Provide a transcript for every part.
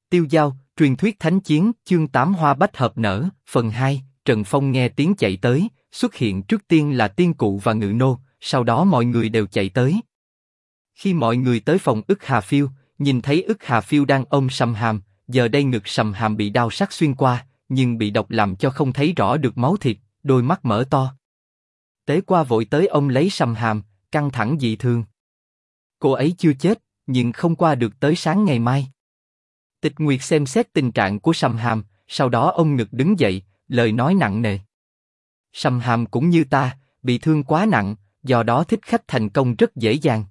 Tiêu Dao, truyền thuyết thánh chiến, chương 8 hoa bách hợp nở, phần 2, Trần Phong nghe tiếng chạy tới, xuất hiện trước tiên là tiên cụ và ngự nô, sau đó mọi người đều chạy tới. Khi mọi người tới phòng Ức Hà Phiêu, nhìn thấy Ức Hà Phiêu đang ôm Sầm Hàm, giờ đây ngực Sầm Hàm bị đao sắc xuyên qua, nhưng bị độc làm cho không thấy rõ được máu thịt, đôi mắt mở to. Tế Qua vội tới ôm lấy Sầm Hàm, căng thẳng dị thường. Cô ấy chưa chết, nhưng không qua được tới sáng ngày mai. Tịch Nguyệt xem xét tình trạng của Sầm Hàm, sau đó ôm ngực đứng dậy, lời nói nặng nề. Sầm Hàm cũng như ta, bị thương quá nặng, do đó thích khách thành công rất dễ dàng.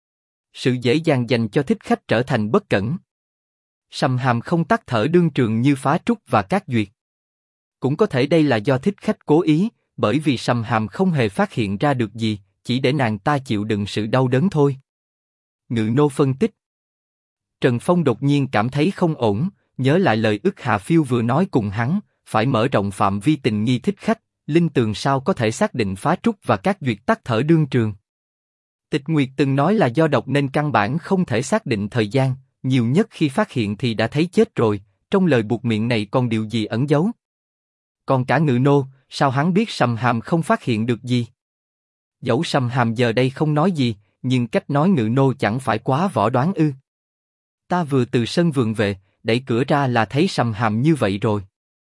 Sự dễ dàng dành cho thích khách trở thành bất cẩn. Sầm Hàm không tắt thở đương trường như Phá Trúc và Cát Duyệt. Cũng có thể đây là do thích khách cố ý, bởi vì Sầm Hàm không hề phát hiện ra được gì, chỉ để nàng ta chịu đựng sự đau đớn thôi. Ngự nô phân tích. Trần Phong đột nhiên cảm thấy không ổn, nhớ lại lời Ức Hà Phiêu vừa nói cùng hắn, phải mở rộng phạm vi tình nghi thích khách, Linh Tường sao có thể xác định Phá Trúc và Cát Duyệt tắt thở đương trường. Tịch Nguyệt từng nói là do độc nên căn bản không thể xác định thời gian, nhiều nhất khi phát hiện thì đã thấy chết rồi, trong lời buộc miệng này còn điều gì ẩn giấu. Còn cả ngự nô, sao hắn biết Sầm Hàm không phát hiện được gì? Dẫu Sầm Hàm giờ đây không nói gì, nhưng cách nói ngự nô chẳng phải quá võ đoán ư? Ta vừa từ sân vườn về, đẩy cửa ra là thấy Sầm Hàm như vậy rồi.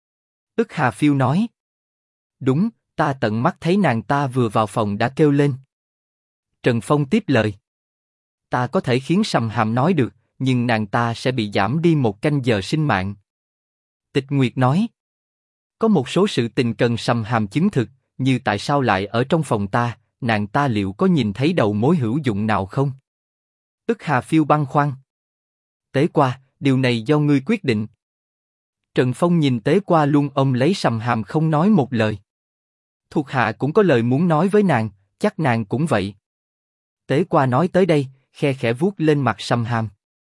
Ức Hà Phiêu nói. Đúng, ta tận mắt thấy nàng ta vừa vào phòng đã kêu lên. Trần Phong tiếp lời. Ta có thể khiến Sầm Hàm nói được, nhưng nàng ta sẽ bị giảm đi 1 canh giờ sinh mạng. Tịch Nguyệt nói. Có một số sự tình cần Sầm Hàm chứng thực, như tại sao lại ở trong phòng ta, nàng ta liệu có nhìn thấy đầu mối hữu dụng nào không? Ức Hà Phiêu băn khoăn. Tế Qua, điều này do ngươi quyết định. Trần Phong nhìn Tế Qua luôn ôm lấy Sầm Hàm không nói một lời. Thuộc hạ cũng có lời muốn nói với nàng, chắc nàng cũng vậy. Tế Qua nói tới đây, khe khẽ vuốt lên mặt Sầm Hàm.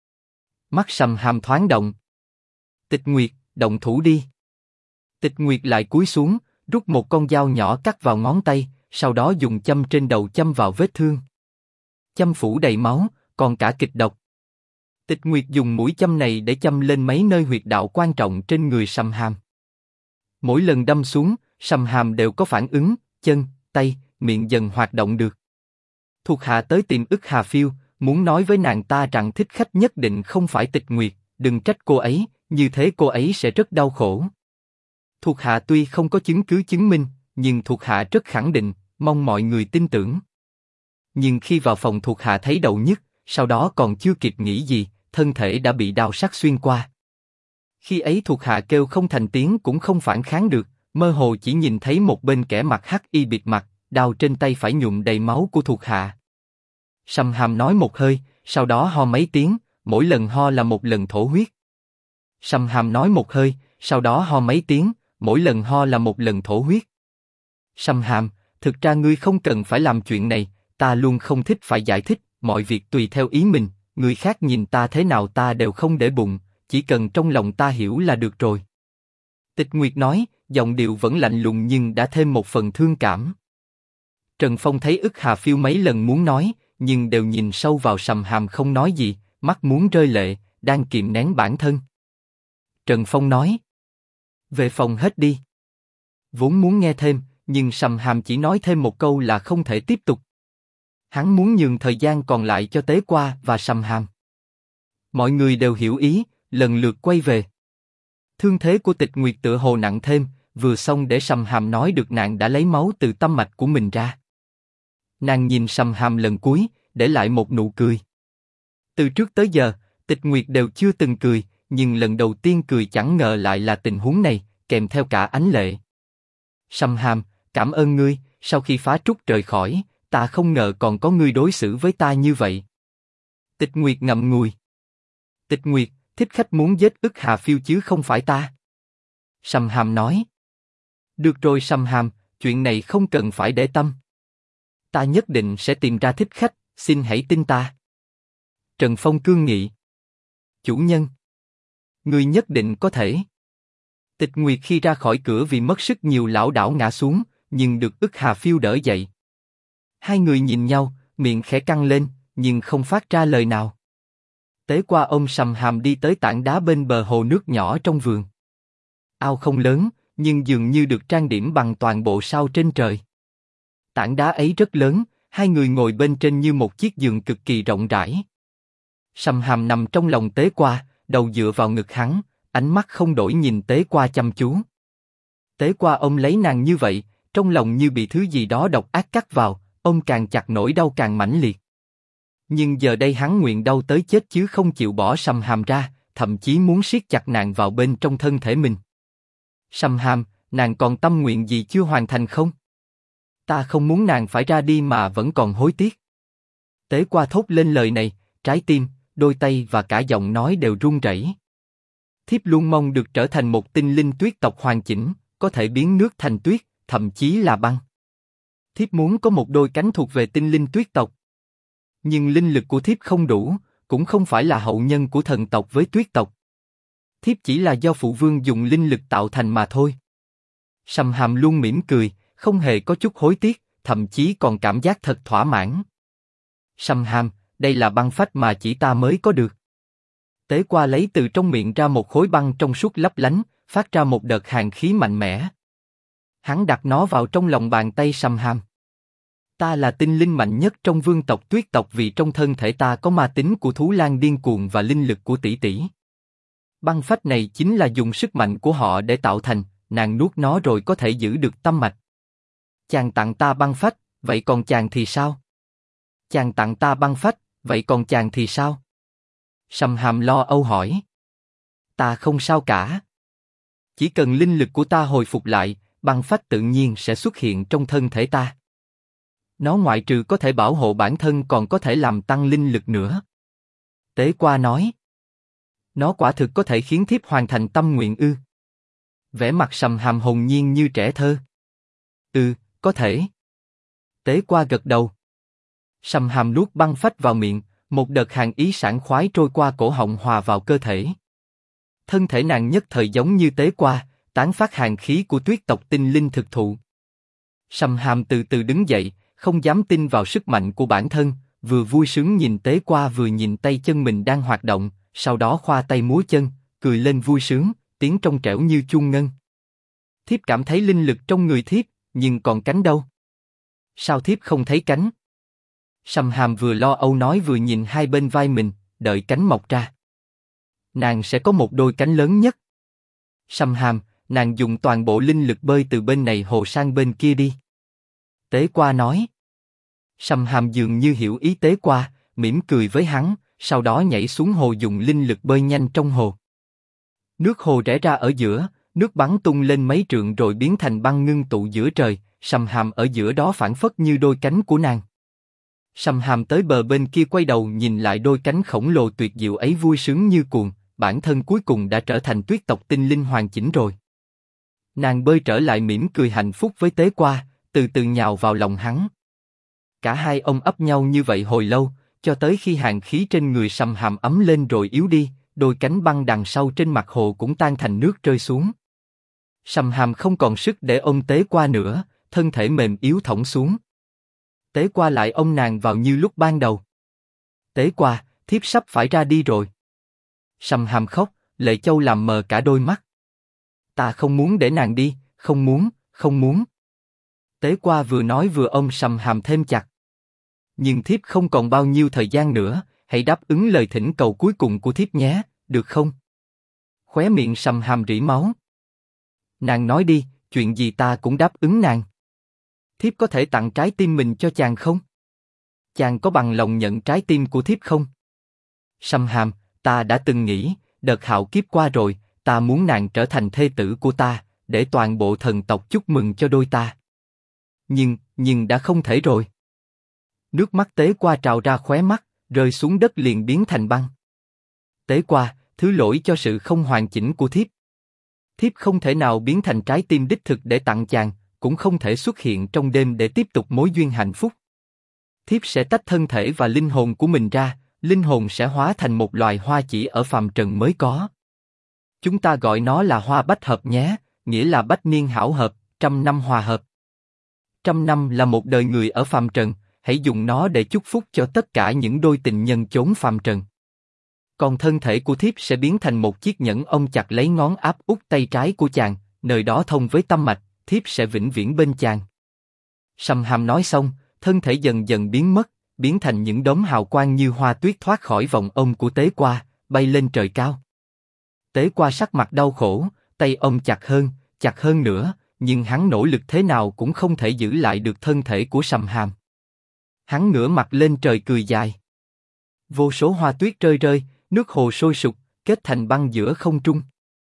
Mắt Sầm Hàm thoáng động. Tịch Nguyệt, động thủ đi. Tịch Nguyệt lại cúi xuống, rút một con dao nhỏ cắt vào ngón tay, sau đó dùng châm trên đầu châm vào vết thương. Châm phủ đầy máu, còn cả kịch độc. Tịch Nguyệt dùng mũi châm này để châm lên mấy nơi huyệt đạo quan trọng trên người Sầm Hàm. Mỗi lần đâm xuống, Sầm Hàm đều có phản ứng, chân, tay, miệng dần hoạt động được. Thuộc hạ tới tìm Ức Hà Phiêu, muốn nói với nàng ta rằng thích khách nhất định không phải Tịch Nguyệt, đừng trách cô ấy, như thế cô ấy sẽ rất đau khổ. Thuộc hạ tuy không có chứng cứ chứng minh, nhưng thuộc hạ rất khẳng định, mong mọi người tin tưởng. Nhưng khi vào phòng thuộc hạ thấy đầu nhức, sau đó còn chưa kịp nghĩ gì, thân thể đã bị đao sắc xuyên qua. Khi ấy thuộc hạ kêu không thành tiếng cũng không phản kháng được, mơ hồ chỉ nhìn thấy một bên kẻ mặc hắc y bịt mặt, đao trên tay phải nhuộm đầy máu của thuộc hạ. Sầm Hàm nói một hơi, sau đó ho mấy tiếng, mỗi lần ho là một lần thổ huyết. Sầm Hàm nói một hơi, sau đó ho mấy tiếng, mỗi lần ho là một lần thổ huyết. Sầm Hàm, thực ra ngươi không cần phải làm chuyện này, ta luôn không thích phải giải thích, mọi việc tùy theo ý mình, người khác nhìn ta thế nào ta đều không để bụng, chỉ cần trong lòng ta hiểu là được rồi. Tịch Nguyệt nói, giọng điệu vẫn lạnh lùng nhưng đã thêm một phần thương cảm. Trần Phong thấy Ức Hà Phiêu mấy lần muốn nói, nhưng đều nhìn sâu vào Sầm Hàm không nói gì, mắt muốn rơi lệ, đang kìm nén bản thân. Trần Phong nói, về phòng hết đi. Vốn muốn nghe thêm, nhưng Sầm Hàm chỉ nói thêm một câu là không thể tiếp tục. Hắn muốn nhường thời gian còn lại cho Tế Qua và Sầm Hàm. Mọi người đều hiểu ý, lần lượt quay về. Thương thế của Tịch Nguyệt tựa hồ nặng thêm, vừa xong để Sầm Hàm nói được nàng đã lấy máu từ tâm mạch của mình ra. Nàng nhìn Sầm Hàm lần cuối, để lại một nụ cười. Từ trước tới giờ, Tịch Nguyệt đều chưa từng cười, nhưng lần đầu tiên cười chẳng ngờ lại là tình huống này, kèm theo cả ánh lệ. Sầm Hàm, cảm ơn ngươi, sau khi Phá Trúc rời khỏi, ta không ngờ còn có ngươi đối xử với ta như vậy. Tịch Nguyệt ngậm ngùi. Tịch Nguyệt, thích khách muốn giết Ức Hà Phiêu chứ không phải ta. Sầm Hàm nói. Được rồi Sầm Hàm, chuyện này không cần phải để tâm. Ta nhất định sẽ tìm ra thích khách, xin hãy tin ta. Trần Phong cương nghị. Chủ nhân. Ngươi nhất định có thể. Tịch Nguyệt khi ra khỏi cửa vì mất sức nhiều lảo đảo ngã xuống, nhưng được Ức Hà Phiêu đỡ dậy. Hai người nhìn nhau, miệng khẽ căng lên, nhưng không phát ra lời nào. Tế qua ôm Sầm Hàm đi tới tảng đá bên bờ hồ nước nhỏ trong vườn. Ao không lớn, nhưng dường như được trang điểm bằng toàn bộ sao trên trời. Tảng đá ấy rất lớn, hai người ngồi bên trên như một chiếc giường cực kỳ rộng rãi. Sầm Hàm nằm trong lòng Tế qua, đầu dựa vào ngực hắn, ánh mắt không đổi nhìn Tế qua chăm chú. Tế qua ôm lấy nàng như vậy, trong lòng như bị thứ gì đó độc ác cắt vào, ôm càng chặt nỗi đau càng mãnh liệt. Nhưng giờ đây hắn nguyện đau tới chết chứ không chịu bỏ Sầm Hàm ra, thậm chí muốn siết chặt nàng vào bên trong thân thể mình. Sầm Hàm, nàng còn tâm nguyện gì chưa hoàn thành không? Ta không muốn nàng phải ra đi mà vẫn còn hối tiếc. Tế qua thốt lên lời này, trái tim, đôi tay và cả giọng nói đều run rẩy. Thiếp luôn mong được trở thành một tinh linh tuyết tộc hoàn chỉnh, có thể biến nước thành tuyết, thậm chí là băng. Thiếp muốn có một đôi cánh thuộc về tinh linh tuyết tộc. Nhưng linh lực của thiếp không đủ, cũng không phải là hậu nhân của thần tộc với tuyết tộc. Thiếp chỉ là do phụ vương dùng linh lực tạo thành mà thôi. Sầm Hàm luôn mỉm cười, không hề có chút hối tiếc, thậm chí còn cảm giác thật thỏa mãn. Sầm Hàm, đây là băng phách mà chỉ ta mới có được. Tế qua lấy từ trong miệng ra một khối băng trong suốt lấp lánh, phát ra một đợt hàn khí mạnh mẽ. Hắn đặt nó vào trong lòng bàn tay Sầm Hàm. Ta là tinh linh mạnh nhất trong vương tộc tuyết tộc vì trong thân thể ta có ma tính của thú lang điên cuồng và linh lực của tỷ tỷ. Băng phách này chính là dùng sức mạnh của họ để tạo thành, nàng nuốt nó rồi có thể giữ được tâm mạch. Chàng tặng ta băng phách, vậy còn chàng thì sao? Chàng tặng ta băng phách, vậy còn chàng thì sao? Sầm Hàm lo âu hỏi. Ta không sao cả. Chỉ cần linh lực của ta hồi phục lại, băng phách tự nhiên sẽ xuất hiện trong thân thể ta. Nó ngoại trừ có thể bảo hộ bản thân còn có thể làm tăng linh lực nữa. Tế qua nói. Nó quả thực có thể khiến thiếp hoàn thành tâm nguyện ư? Vẻ mặt Sầm Hàm hồn nhiên như trẻ thơ. Có thể. Tế qua gật đầu. Sầm Hàm nuốt băng phách vào miệng, một đợt hàn ý sảng khoái trôi qua cổ họng hòa vào cơ thể. Thân thể nàng nhất thời giống như Tế qua, tán phát hàn khí của tuyết tộc tinh linh thực thụ. Sầm Hàm từ từ đứng dậy, không dám tin vào sức mạnh của bản thân, vừa vui sướng nhìn Tế qua vừa nhìn tay chân mình đang hoạt động, sau đó khoa tay múa chân, cười lên vui sướng, tiếng trong trẻo như chuông ngân. Thiếp cảm thấy linh lực trong người thiếp, nhưng còn cánh đâu? Sao thiếp không thấy cánh? Sầm Hàm vừa lo âu nói vừa nhìn hai bên vai mình, đợi cánh mọc ra. Nàng sẽ có một đôi cánh lớn nhất. Sầm Hàm, nàng dùng toàn bộ linh lực bơi từ bên này hồ sang bên kia đi. Tế qua nói. Sầm Hàm dường như hiểu ý Tế qua, mỉm cười với hắn, sau đó nhảy xuống hồ dùng linh lực bơi nhanh trong hồ. Nước hồ rẽ ra ở giữa, nước bắn tung lên mấy trượng rồi biến thành băng ngưng tụ giữa trời, Sầm Hàm ở giữa đó phảng phất như đôi cánh của nàng. Sầm Hàm tới bờ bên kia quay đầu nhìn lại đôi cánh khổng lồ tuyệt diệu ấy vui sướng như cuồng, bản thân cuối cùng đã trở thành tuyết tộc tinh linh hoàn chỉnh rồi. Nàng bơi trở lại mỉm cười hạnh phúc với Tế qua, từ từ nhào vào lòng hắn. Cả hai ôm ấp nhau như vậy hồi lâu, cho tới khi hàn khí trên người Sầm Hàm ấm lên rồi yếu đi, đôi cánh băng đằng sau trên mặt hồ cũng tan thành nước rơi xuống. Sầm Hàm không còn sức để ôm Tế qua nữa, thân thể mềm yếu thõng xuống. Tế qua lại ôm nàng vào như lúc ban đầu. Tế qua, thiếp sắp phải ra đi rồi. Sầm Hàm khóc, lệ châu làm mờ cả đôi mắt. Ta không muốn để nàng đi, không muốn, không muốn. Tế qua vừa nói vừa ôm Sầm Hàm thêm chặt. Nhưng thiếp không còn bao nhiêu thời gian nữa, hãy đáp ứng lời thỉnh cầu cuối cùng của thiếp nhé, được không? Khóe miệng Sầm Hàm rỉ máu. Nàng nói đi, chuyện gì ta cũng đáp ứng nàng. Thiếp có thể tặng trái tim mình cho chàng không? Chàng có bằng lòng nhận trái tim của thiếp không? Sầm Hàm, ta đã từng nghĩ, đợt hạo kiếp qua rồi, ta muốn nàng trở thành thê tử của ta, để toàn bộ thần tộc chúc mừng cho đôi ta. Nhưng đã không thể rồi. Nước mắt Tế qua trào ra khóe mắt, rơi xuống đất liền biến thành băng. Tế qua, thứ lỗi cho sự không hoàn chỉnh của thiếp. Thiếp không thể nào biến thành trái tim đích thực để tặng chàng, cũng không thể xuất hiện trong đêm để tiếp tục mối duyên hạnh phúc. Thiếp sẽ tách thân thể và linh hồn của mình ra, linh hồn sẽ hóa thành một loài hoa chỉ ở phàm trần mới có. Chúng ta gọi nó là hoa bách hợp nhé, nghĩa là bách niên hảo hợp, 100 năm hòa hợp. 100 năm là một đời người ở phàm trần, hãy dùng nó để chúc phúc cho tất cả những đôi tình nhân chốn phàm trần. Còn thân thể của thiếp sẽ biến thành một chiếc nhẫn. Ông chặt lấy ngón áp út tay trái của chàng, nơi đó thông với tâm mạch, thiếp sẽ vĩnh viễn bên chàng. Sầm Hàm nói xong, thân thể dần dần biến mất, biến thành những đốm hào quang như hoa tuyết thoát khỏi vòng ôm của Tế Qua, bay lên trời cao. Tế Qua sắc mặt đau khổ, tay ôm chặt hơn nữa, nhưng hắn nỗ lực thế nào cũng không thể giữ lại được thân thể của Sầm Hàm. Hắn ngửa mặt lên trời cười dài. Vô số hoa tuyết rơi rơi, nước hồ sôi sục, kết thành băng giữa không trung.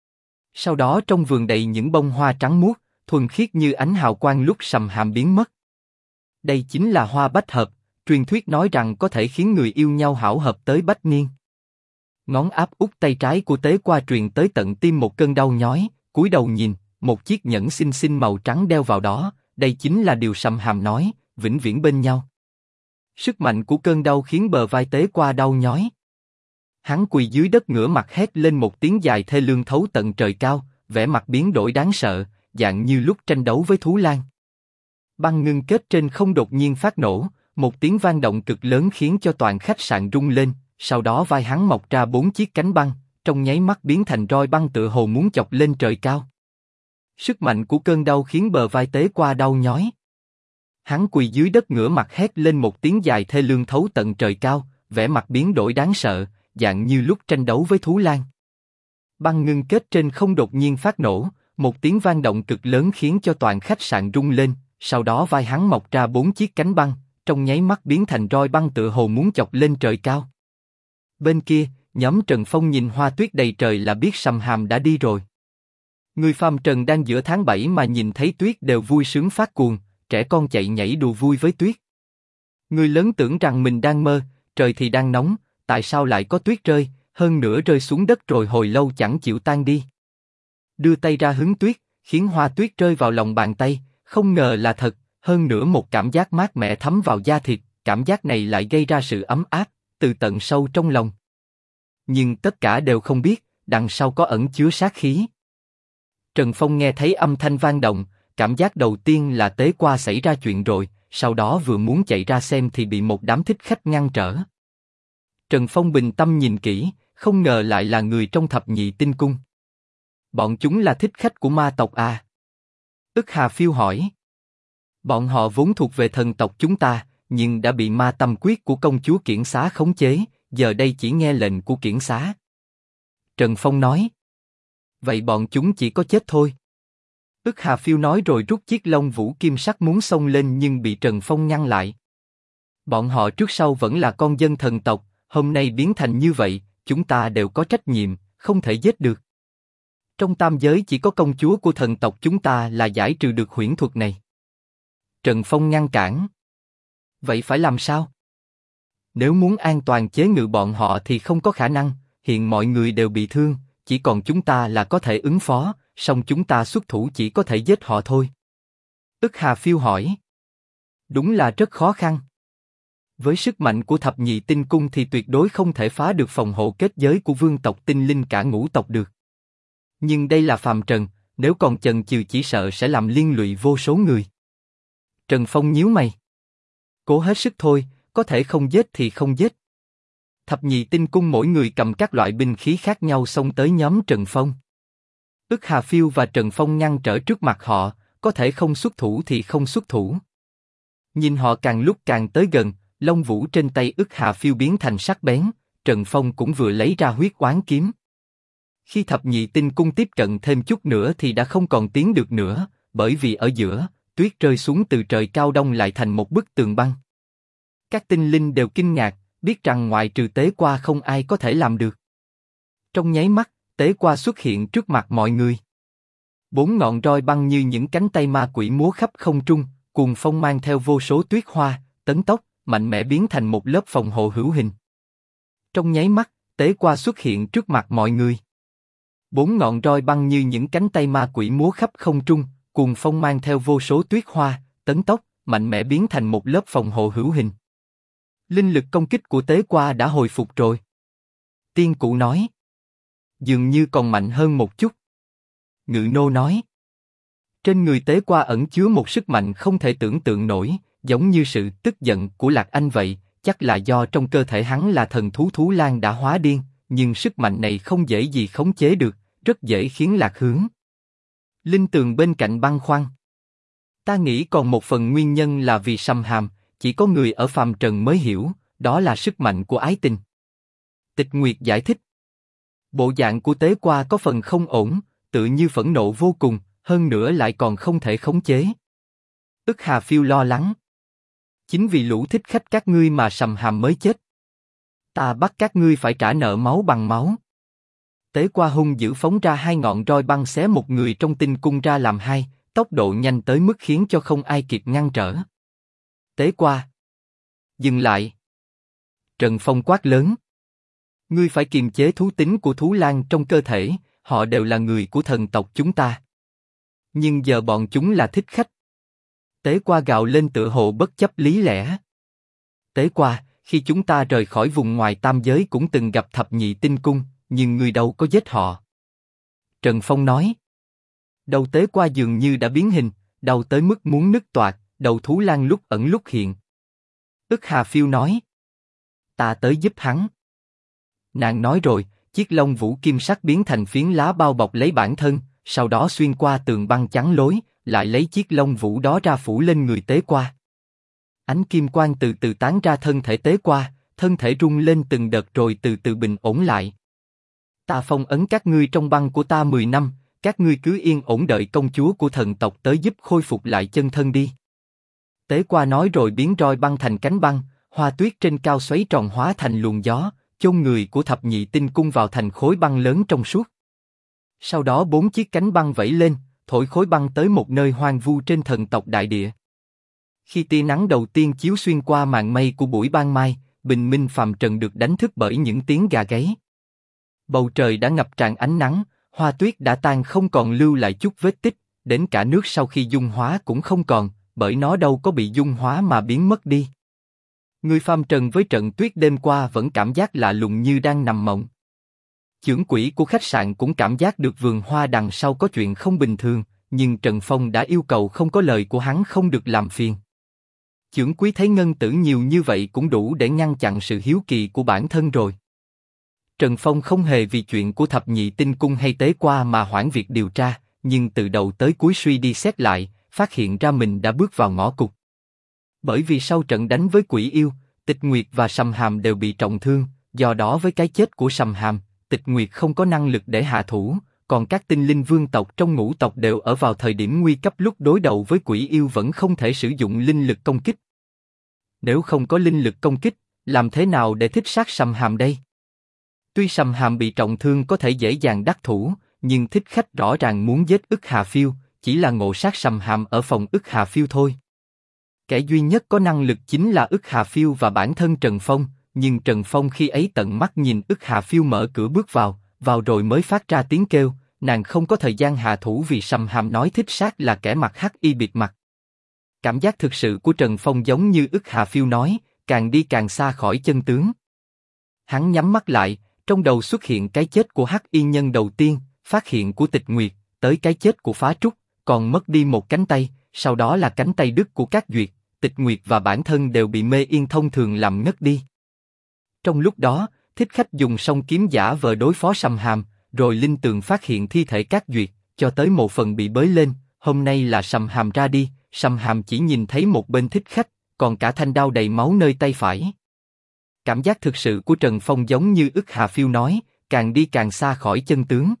Sau đó trong vườn đầy những bông hoa trắng muốt, thuần khiết như ánh hào quang lúc Sầm Hàm biến mất. Đây chính là hoa bách hợp, truyền thuyết nói rằng có thể khiến người yêu nhau hảo hợp tới bách niên. Ngón áp út tay trái của Tế Qua truyền tới tận tim một cơn đau nhói, cúi đầu nhìn, một chiếc nhẫn xinh xinh màu trắng đeo vào đó, đây chính là điều Sầm Hàm nói, vĩnh viễn bên nhau. Sức mạnh của cơn đau khiến bờ vai Tế Qua đau nhói. Hắn quỳ dưới đất ngửa mặt hét lên một tiếng dài thê lương thấu tận trời cao, vẻ mặt biến đổi đáng sợ, dạng như lúc tranh đấu với thú lang. Băng ngưng kết trên không đột nhiên phát nổ, một tiếng vang động cực lớn khiến cho toàn khách sạn rung lên, sau đó vai hắn mọc ra 4 chiếc cánh băng, trong nháy mắt biến thành roi băng tựa hồ muốn chọc lên trời cao. Sức mạnh của cơn đau khiến bờ vai Tế Qua đau nhói. Hắn quỳ dưới đất ngửa mặt hét lên một tiếng dài thê lương thấu tận trời cao, vẻ mặt biến đổi đáng sợ, dạng như lúc tranh đấu với thú lang. Băng ngưng kết trên không đột nhiên phát nổ, một tiếng vang động cực lớn khiến cho toàn khách sạn rung lên, sau đó vai hắn mọc ra 4 chiếc cánh băng, trong nháy mắt biến thành roi băng tựa hồ muốn chọc lên trời cao. Bên kia, nhóm Trần Phong nhìn hoa tuyết đầy trời là biết Sầm Hàm đã đi rồi. Người phàm trần đang giữa tháng 7 mà nhìn thấy tuyết đều vui sướng phát cuồng, trẻ con chạy nhảy đùa vui với tuyết. Người lớn tưởng rằng mình đang mơ, trời thì đang nóng, tại sao lại có tuyết rơi, hơn nữa rơi xuống đất rồi hồi lâu chẳng chịu tan đi. Đưa tay ra hứng tuyết, khiến hoa tuyết rơi vào lòng bàn tay, không ngờ là thật, hơn nữa một cảm giác mát mẻ thấm vào da thịt, cảm giác này lại gây ra sự ấm áp, từ tận sâu trong lòng. Nhưng tất cả đều không biết, đằng sau có ẩn chứa sát khí. Trần Phong nghe thấy âm thanh vang động, cảm giác đầu tiên là Tế Qua xảy ra chuyện rồi, sau đó vừa muốn chạy ra xem thì bị một đám thích khách ngăn trở. Trần Phong bình tâm nhìn kỹ, không ngờ lại là người trong thập nhị tinh cung. Bọn chúng là thích khách của ma tộc à? Ức Hà Phiêu hỏi. Bọn họ vốn thuộc về thần tộc chúng ta, nhưng đã bị ma tâm quyết của công chúa Kiển Xá khống chế, giờ đây chỉ nghe lệnh của Kiển Xá. Trần Phong nói. Vậy bọn chúng chỉ có chết thôi. Ức Hà Phiêu nói rồi rút chiếc lông vũ kim sắc muốn xông lên nhưng bị Trần Phong ngăn lại. Bọn họ trước sau vẫn là con dân thần tộc, hôm nay biến thành như vậy, chúng ta đều có trách nhiệm, không thể giết được. Trong tam giới chỉ có công chúa của thần tộc chúng ta là giải trừ được huyễn thuật này. Trần Phong ngăn cản. Vậy phải làm sao? Nếu muốn an toàn chế ngự bọn họ thì không có khả năng, hiện mọi người đều bị thương, chỉ còn chúng ta là có thể ứng phó, song chúng ta xuất thủ chỉ có thể giết họ thôi. Ức Hà Phiêu hỏi. Đúng là rất khó khăn. Với sức mạnh của thập nhị tinh cung thì tuyệt đối không thể phá được phòng hộ kết giới của vương tộc tinh linh cả ngũ tộc được. Nhưng đây là phàm trần, nếu còn chần chừ chỉ sợ sẽ làm liên lụy vô số người. Trần Phong nhíu mày. Cố hết sức thôi, có thể không giết thì không giết. Thập nhị tinh cung mỗi người cầm các loại binh khí khác nhau xông tới nhóm Trần Phong. Ức Hà Phiêu và Trần Phong ngăn trở trước mặt họ, có thể không xuất thủ thì không xuất thủ. Nhìn họ càng lúc càng tới gần, lông vũ trên tay Ức Hà Phiêu biến thành sắc bén, Trần Phong cũng vừa lấy ra huyết oán kiếm. Khi thập nhị tinh cung tiếp cận thêm chút nữa thì đã không còn tiến được nữa, bởi vì ở giữa, tuyết rơi xuống từ trời cao đông lại thành một bức tường băng. Các tinh linh đều kinh ngạc, biết rằng ngoại trừ Tế Qua không ai có thể làm được. Trong nháy mắt, Tế Qua xuất hiện trước mặt mọi người. 4 ngọn roi băng như những cánh tay ma quỷ múa khắp không trung, cuồng phong mang theo vô số tuyết hoa, tấn tốc, mạnh mẽ biến thành một lớp phòng hộ hữu hình. Trong nháy mắt, Tế Qua xuất hiện trước mặt mọi người. 4 ngọn roi băng như những cánh tay ma quỷ múa khắp không trung, cuồng phong mang theo vô số tuyết hoa, tấn tốc, mạnh mẽ biến thành một lớp phòng hộ hữu hình. Linh lực công kích của Tế Qua đã hồi phục rồi. Tiên Cụ nói. Dường như còn mạnh hơn một chút. Ngự Nô nói. Trên người Tế Qua ẩn chứa một sức mạnh không thể tưởng tượng nổi, giống như sự tức giận của Lạc Anh vậy, chắc là do trong cơ thể hắn là thần thú Thú Lang đã hóa điên, nhưng sức mạnh này không dễ gì khống chế được, rất dễ khiến lạc hướng. Linh Tường bên cạnh băn khoăn. Ta nghĩ còn một phần nguyên nhân là vì Sầm Hàm, chỉ có người ở phàm trần mới hiểu, đó là sức mạnh của ái tình. Tịch Nguyệt giải thích. Bộ dạng của Tế Qua có phần không ổn, tự như phẫn nộ vô cùng, hơn nữa lại còn không thể khống chế. Ức Hà Phiêu lo lắng. Chính vì lũ thích khách các ngươi mà Sầm Hàm mới chết. Ta bắt các ngươi phải trả nợ máu bằng máu. Tế Qua hung dữ phóng ra 2 ngọn roi băng xé một người trong tinh cung ra làm 2, tốc độ nhanh tới mức khiến cho không ai kịp ngăn trở. Tế Qua. Dừng lại. Trần Phong quát lớn. Ngươi phải kiềm chế thú tính của thú lang trong cơ thể, họ đều là người của thần tộc chúng ta. Nhưng giờ bọn chúng là thích khách. Tế Qua gào lên tựa hồ bất chấp lý lẽ. Tế Qua, khi chúng ta rời khỏi vùng ngoài tam giới cũng từng gặp thập nhị tinh cung, nhưng ngươi đâu có giết họ. Trần Phong nói. Đầu Tế Qua dường như đã biến hình, đau tới mức muốn nứt toạc, đầu thú lang lúc ẩn lúc hiện. Ức Hà Phiêu nói. Ta tới giúp hắn. Nàng nói rồi, chiếc lông vũ kim sắc biến thành phiến lá bao bọc lấy bản thân, sau đó xuyên qua tường băng chắn lối, lại lấy chiếc lông vũ đó ra phủ lên người Tế Qua. Ánh kim quang từ từ tán ra thân thể Tế Qua, thân thể rung lên từng đợt rồi từ từ bình ổn lại. Ta phong ấn các ngươi trong băng của ta 10 năm, các ngươi cứ yên ổn đợi công chúa của thần tộc tới giúp khôi phục lại chân thân đi. Tế Qua nói rồi biến roi băng thành cánh băng, hoa tuyết trên cao xoáy tròn hóa thành luồng gió, chôn người của thập nhị tinh cung vào thành khối băng lớn trong suốt. Sau đó 4 chiếc cánh băng vẫy lên, thổi khối băng tới một nơi hoang vu trên thần tộc đại địa. Khi tia nắng đầu tiên chiếu xuyên qua màn mây của buổi ban mai, bình minh phàm trần được đánh thức bởi những tiếng gà gáy. Bầu trời đã ngập tràn ánh nắng, hoa tuyết đã tan không còn lưu lại chút vết tích, đến cả nước sau khi dung hóa cũng không còn, bởi nó đâu có bị dung hóa mà biến mất đi. Người phàm trần với trận tuyết đêm qua vẫn cảm giác lạ lùng như đang nằm mộng. Chưởng quỹ của khách sạn cũng cảm giác được vườn hoa đằng sau có chuyện không bình thường, nhưng Trần Phong đã yêu cầu không có lời của hắn không được làm phiền. Chưởng quý thấy ngân tử nhiều như vậy cũng đủ để ngăn chặn sự hiếu kỳ của bản thân rồi. Trần Phong không hề vì chuyện của thập nhị tinh cung hay Tế Qua mà hoãn việc điều tra, nhưng từ đầu tới cuối suy đi xét lại, phát hiện ra mình đã bước vào ngõ cụt. Bởi vì sau trận đánh với quỷ yêu, Tịch Nguyệt và Sầm Hàm đều bị trọng thương, do đó với cái chết của Sầm Hàm, Tịch Nguyệt không có năng lực để hạ thủ, còn các tinh linh vương tộc trong ngũ tộc đều ở vào thời điểm nguy cấp lúc đối đầu với quỷ yêu vẫn không thể sử dụng linh lực công kích. Nếu không có linh lực công kích, làm thế nào để thích sát Sầm Hàm đây? Tuy Sầm Hàm bị trọng thương có thể dễ dàng đắc thủ, nhưng thích khách rõ ràng muốn giết Ức Hà Phiêu, chỉ là ngộ sát Sầm Hàm ở phòng Ức Hà Phiêu thôi. Kẻ duy nhất có năng lực chính là Ức Hà Phiêu và bản thân Trần Phong, nhưng Trần Phong khi ấy tận mắt nhìn Ức Hà Phiêu mở cửa bước vào rồi mới phát ra tiếng kêu, nàng không có thời gian hạ thủ vì Sầm Hàm nói thích sát là kẻ mặc hắc y bịt mặt. Cảm giác thực sự của Trần Phong giống như Ức Hà Phiêu nói, càng đi càng xa khỏi chân tướng. Hắn nhắm mắt lại, trong đầu xuất hiện cái chết của hắc y nhân đầu tiên, phát hiện của Tịch Nguyệt, tới cái chết của Phá Trúc, còn mất đi một cánh tay, sau đó là cánh tay đứt của Các Duyệt, Tịch Nguyệt và bản thân đều bị mê yên thông thường làm ngất đi. Trong lúc đó, thích khách dùng song kiếm giả vờ đối phó Sầm Hàm, rồi Linh Tường phát hiện thi thể Các Duyệt, cho tới một phần bị bới lên, hôm nay là Sầm Hàm ra đi, Sầm Hàm chỉ nhìn thấy một bên thích khách, còn cả thanh đao đầy máu nơi tay phải. Cảm giác thực sự của Trần Phong giống như Ức Hà Phiêu nói, càng đi càng xa khỏi chân tướng.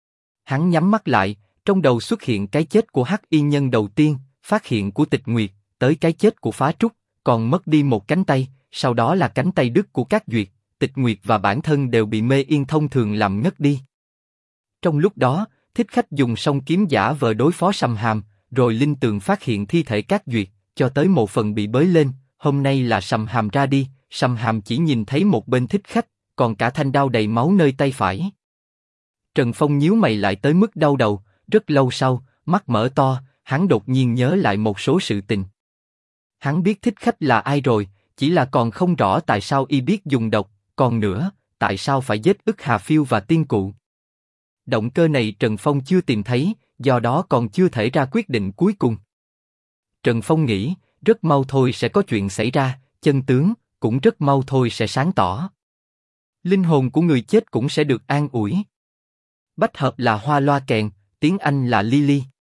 Hắn nhắm mắt lại, trong đầu xuất hiện cái chết của hắc y nhân đầu tiên, phát hiện của Tịch Nguyệt, tới cái chết của Phá Trúc, còn mất đi một cánh tay, sau đó là cánh tay đứt của Các Duyệt, Tịch Nguyệt và bản thân đều bị mê yên thông thường làm ngất đi. Trong lúc đó, thích khách dùng song kiếm giả vờ đối phó Sầm Hàm, rồi Linh Tường phát hiện thi thể Các Duyệt, cho tới một phần bị bới lên, hôm nay là Sầm Hàm ra đi, Sầm Hàm chỉ nhìn thấy một bên thích khách, còn cả thanh đao đầy máu nơi tay phải. Trần Phong nhíu mày lại tới mức đau đầu, rất lâu sau, mắt mở to, hắn đột nhiên nhớ lại một số sự tình. Hắn biết thích khách là ai rồi, chỉ là còn không rõ tại sao y biết dùng độc, còn nữa, tại sao phải giết Ức Hà Phiêu và tiên cụ. Động cơ này Trần Phong chưa tìm thấy, do đó còn chưa thể ra quyết định cuối cùng. Trần Phong nghĩ, rất mau thôi sẽ có chuyện xảy ra, chân tướng cũng rất mau thôi sẽ sáng tỏ. Linh hồn của người chết cũng sẽ được an ủi. Bách hợp là hoa loa kèn, tiếng Anh là Lily.